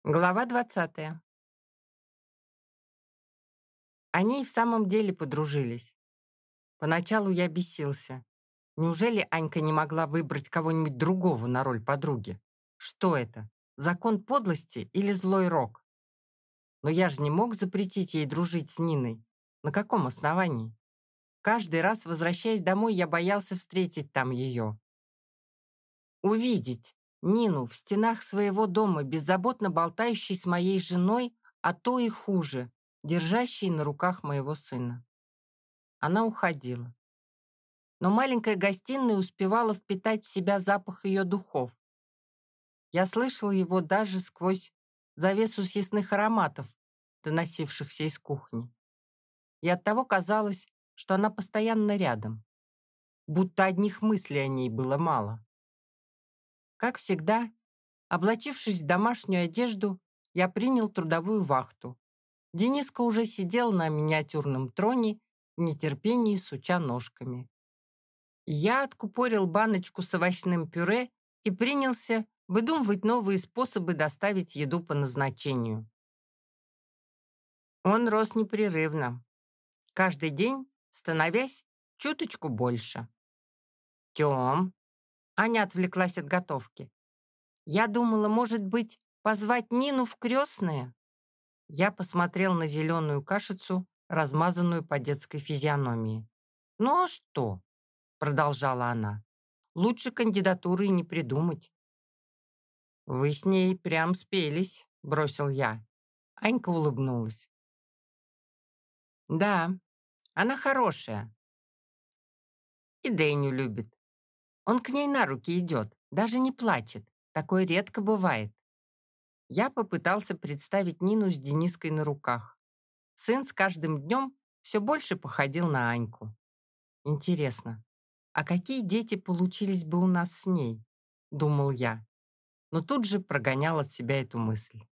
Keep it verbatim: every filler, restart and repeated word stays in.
Глава двадцатая. Они и в самом деле подружились. Поначалу я бесился. Неужели Анька не могла выбрать кого-нибудь другого на роль подруги? Что это? Закон подлости или злой рок? Но я же не мог запретить ей дружить с Ниной. На каком основании? Каждый раз, возвращаясь домой, я боялся встретить там ее. Увидеть Нину в стенах своего дома, беззаботно болтающей с моей женой, а то и хуже, держащей на руках моего сына. Она уходила. Но маленькая гостиная успевала впитать в себя запах ее духов. Я слышал его даже сквозь завесу съестных ароматов, доносившихся из кухни. И оттого казалось, что она постоянно рядом, будто одних мыслей о ней было мало. Как всегда, облачившись в домашнюю одежду, я принял трудовую вахту. Дениска уже сидел на миниатюрном троне, в нетерпении суча ножками. Я откупорил баночку с овощным пюре и принялся выдумывать новые способы доставить еду по назначению. Он рос непрерывно, каждый день становясь чуточку больше. «Тем», — Аня отвлеклась от готовки. «Я думала, может быть, позвать Нину в крестные?» Я посмотрел на зеленую кашицу, размазанную по детской физиономии. «Ну а что?» — продолжала она. «Лучше кандидатуры и не придумать». «Вы с ней прям спелись», — бросил я. Анька улыбнулась. «Да, она хорошая. И Дэню любит. Он к ней на руки идет, даже не плачет. Такое редко бывает». Я попытался представить Нину с Дениской на руках. Сын с каждым днем все больше походил на Аньку. Интересно, а какие дети получились бы у нас с ней? Думал я, но тут же прогонял от себя эту мысль.